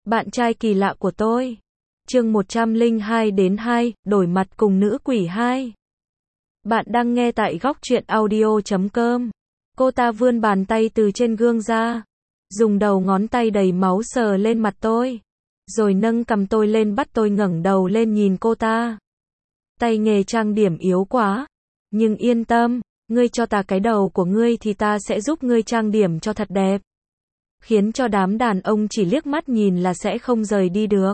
Bạn trai kỳ lạ của tôi. Chương 102-2, đổi mặt cùng nữ quỷ 2. Bạn đang nghe tại góc truyện audio.com. Cô ta vươn bàn tay từ trên gương ra, dùng đầu ngón tay đầy máu sờ lên mặt tôi, rồi nâng cằm tôi lên bắt tôi ngẩng đầu lên nhìn cô ta. Tay nghề trang điểm yếu quá, nhưng yên tâm, ngươi cho ta cái đầu của ngươi thì ta sẽ giúp ngươi trang điểm cho thật đẹp. Khiến cho đám đàn ông chỉ liếc mắt nhìn là sẽ không rời đi được.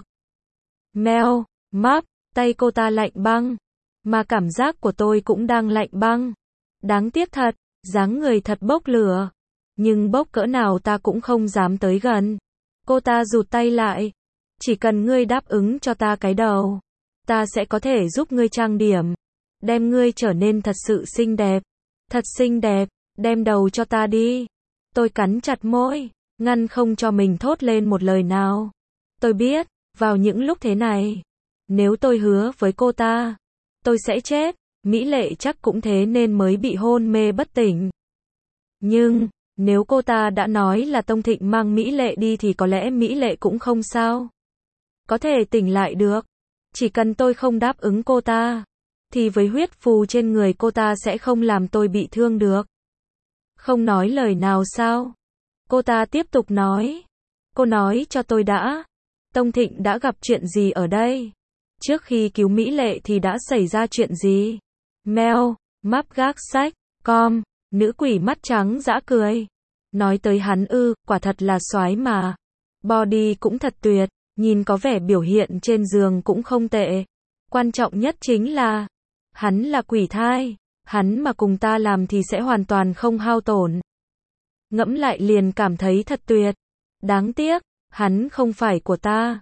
Meo, map, tay cô ta lạnh băng, mà cảm giác của tôi cũng đang lạnh băng. Đáng tiếc thật, dáng người thật bốc lửa, nhưng bốc cỡ nào ta cũng không dám tới gần. Cô ta rụt tay lại. Chỉ cần ngươi đáp ứng cho ta cái đầu, ta sẽ có thể giúp ngươi trang điểm, đem ngươi trở nên thật sự xinh đẹp. Thật xinh đẹp, đem đầu cho ta đi. Tôi cắn chặt môi, ngăn không cho mình thốt lên một lời nào. Tôi biết, vào những lúc thế này, nếu tôi hứa với cô ta, tôi sẽ chết. Mỹ Lệ chắc cũng thế nên mới bị hôn mê bất tỉnh. Nhưng, nếu cô ta đã nói là Tông Thịnh mang Mỹ Lệ đi thì có lẽ Mỹ Lệ cũng không sao. Có thể tỉnh lại được. Chỉ cần tôi không đáp ứng cô ta, thì với huyết phù trên người cô ta sẽ không làm tôi bị thương được. Không nói lời nào sao? Cô ta tiếp tục nói. Cô nói cho tôi đã. Tông Thịnh đã gặp chuyện gì ở đây? Trước khi cứu Mỹ Lệ thì đã xảy ra chuyện gì? Meo, map gác sách, com, nữ quỷ mắt trắng dã cười. Nói tới hắn quả thật là soái mà. Body cũng thật tuyệt, nhìn có vẻ biểu hiện trên giường cũng không tệ. Quan trọng nhất chính là, hắn là quỷ thai, hắn mà cùng ta làm thì sẽ hoàn toàn không hao tổn. Ngẫm lại liền cảm thấy thật tuyệt. Đáng tiếc, hắn không phải của ta.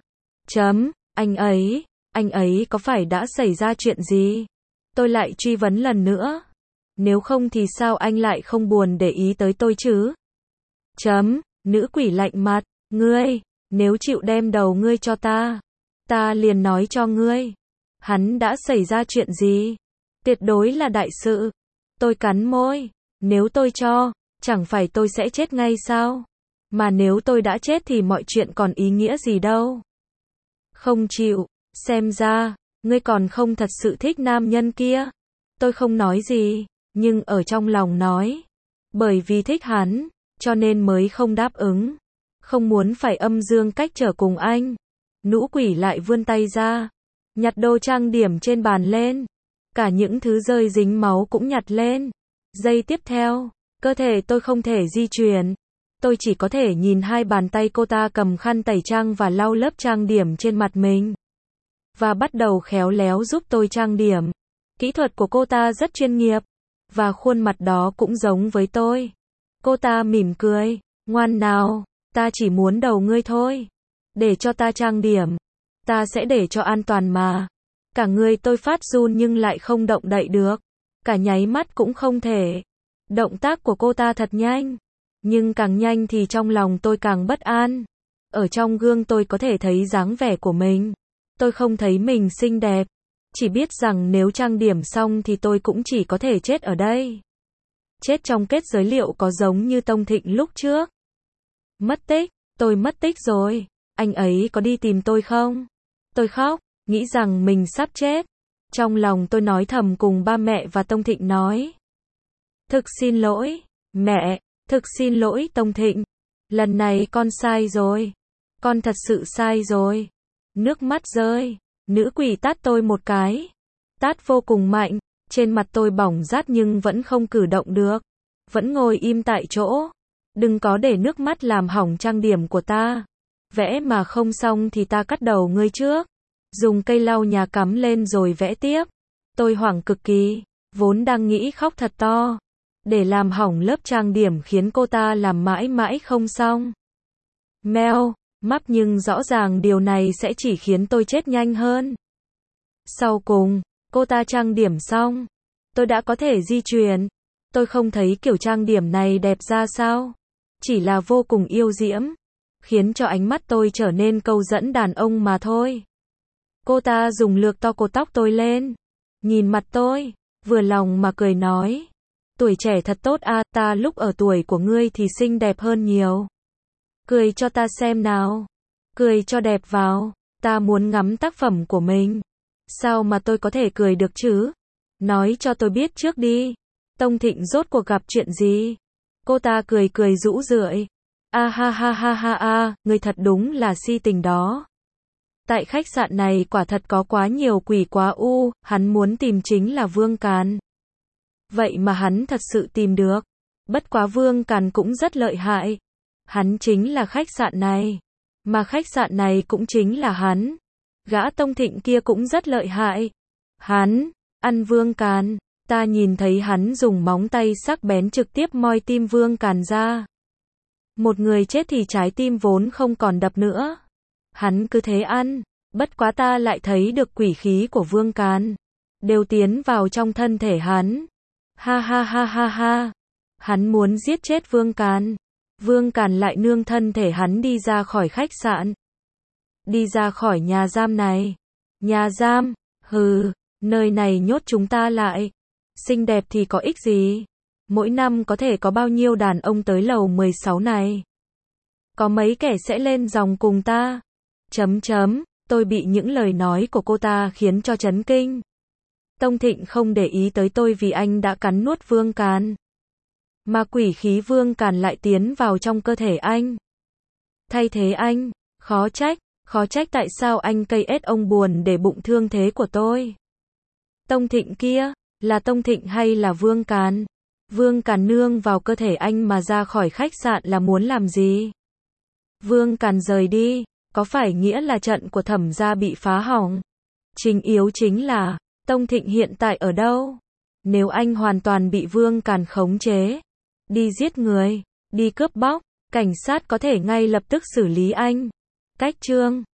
Anh ấy có phải đã xảy ra chuyện gì? Tôi lại truy vấn lần nữa. Nếu không thì sao anh lại không buồn để ý tới tôi chứ? Nữ quỷ lạnh mặt, ngươi, nếu chịu đem đầu ngươi cho ta liền nói cho ngươi. Hắn đã xảy ra chuyện gì? Tuyệt đối là đại sự. Tôi cắn môi, nếu tôi cho, chẳng phải tôi sẽ chết ngay sao? Mà nếu tôi đã chết thì mọi chuyện còn ý nghĩa gì đâu? Không chịu, xem ra, ngươi còn không thật sự thích nam nhân kia. Tôi không nói gì, nhưng ở trong lòng nói. Bởi vì thích hắn, cho nên mới không đáp ứng. Không muốn phải âm dương cách trở cùng anh. Nữ quỷ lại vươn tay ra, nhặt đồ trang điểm trên bàn lên. Cả những thứ rơi dính máu cũng nhặt lên. Giây tiếp theo, cơ thể tôi không thể di chuyển. Tôi chỉ có thể nhìn hai bàn tay cô ta cầm khăn tẩy trang và lau lớp trang điểm trên mặt mình. Và bắt đầu khéo léo giúp tôi trang điểm. Kỹ thuật của cô ta rất chuyên nghiệp. Và khuôn mặt đó cũng giống với tôi. Cô ta mỉm cười. Ngoan nào, ta chỉ muốn đầu ngươi thôi. Để cho ta trang điểm. Ta sẽ để cho an toàn mà. Cả người tôi phát run nhưng lại không động đậy được. Cả nháy mắt cũng không thể. Động tác của cô ta thật nhanh. Nhưng càng nhanh thì trong lòng tôi càng bất an. Ở trong gương tôi có thể thấy dáng vẻ của mình. Tôi không thấy mình xinh đẹp. Chỉ biết rằng nếu trang điểm xong thì tôi cũng chỉ có thể chết ở đây. Chết trong kết giới liệu có giống như Tông Thịnh lúc trước? Mất tích, tôi mất tích rồi. Anh ấy có đi tìm tôi không? Tôi khóc, nghĩ rằng mình sắp chết. Trong lòng tôi nói thầm cùng ba mẹ và Tông Thịnh nói. Thực xin lỗi, mẹ, thực xin lỗi Tông Thịnh. Lần này con sai rồi. Con thật sự sai rồi. Nước mắt rơi. Nữ quỷ tát tôi một cái. Tát vô cùng mạnh. Trên mặt tôi bỏng rát nhưng vẫn không cử động được. Vẫn ngồi im tại chỗ. Đừng có để nước mắt làm hỏng trang điểm của ta. Vẽ mà không xong thì ta cắt đầu ngươi trước. Dùng cây lau nhà cắm lên rồi vẽ tiếp. Tôi hoảng cực kỳ. Vốn đang nghĩ khóc thật to. Để làm hỏng lớp trang điểm khiến cô ta làm mãi mãi không xong. Meo, map nhưng rõ ràng điều này sẽ chỉ khiến tôi chết nhanh hơn. Sau cùng, cô ta trang điểm xong. Tôi đã có thể di chuyển. Tôi không thấy kiểu trang điểm này đẹp ra sao. Chỉ là vô cùng yêu diễm. Khiến cho ánh mắt tôi trở nên câu dẫn đàn ông mà thôi. Cô ta dùng lược to cột tóc tôi lên. Nhìn mặt tôi, vừa lòng mà cười nói. Tuổi trẻ thật tốt ta lúc ở tuổi của ngươi thì xinh đẹp hơn nhiều. Cười cho ta xem nào. Cười cho đẹp vào. Ta muốn ngắm tác phẩm của mình. Sao mà tôi có thể cười được chứ? Nói cho tôi biết trước đi. Tông Thịnh rốt cuộc gặp chuyện gì? Cô ta cười cười rũ rượi. A ha ha ha ha ha, ngươi thật đúng là si tình đó. Tại khách sạn này quả thật có quá nhiều quỷ quá u, hắn muốn tìm chính là Vương Càn. Vậy mà hắn thật sự tìm được. Bất quá Vương Càn cũng rất lợi hại. Hắn chính là khách sạn này. Mà khách sạn này cũng chính là hắn. Gã Tông Thịnh kia cũng rất lợi hại. Hắn, ăn Vương Càn. Ta nhìn thấy hắn dùng móng tay sắc bén trực tiếp moi tim Vương Càn ra. Một người chết thì trái tim vốn không còn đập nữa. Hắn cứ thế ăn. Bất quá ta lại thấy được quỷ khí của Vương Càn. Đều tiến vào trong thân thể hắn. Ha ha ha ha ha. Hắn muốn giết chết Vương Càn. Vương Càn lại nương thân thể hắn đi ra khỏi khách sạn. Đi ra khỏi nhà giam này. Nhà giam? Hừ, nơi này nhốt chúng ta lại. Xinh đẹp thì có ích gì? Mỗi năm có thể có bao nhiêu đàn ông tới lầu 16 này? Có mấy kẻ sẽ lên giòng cùng ta? Tôi bị những lời nói của cô ta khiến cho chấn kinh. Tông Thịnh không để ý tới tôi vì anh đã cắn nuốt Vương Càn. Mà quỷ khí Vương Càn lại tiến vào trong cơ thể anh. Thay thế anh, khó trách tại sao anh cây ết ông buồn để bụng thương thế của tôi. Tông Thịnh kia, là Tông Thịnh hay là Vương Càn? Vương Càn nương vào cơ thể anh mà ra khỏi khách sạn là muốn làm gì? Vương Càn rời đi, có phải nghĩa là trận của Thẩm gia bị phá hỏng? Chính yếu chính là, Tông Thịnh hiện tại ở đâu? Nếu anh hoàn toàn bị Vương Càn khống chế, đi giết người, đi cướp bóc, cảnh sát có thể ngay lập tức xử lý anh. Cách chương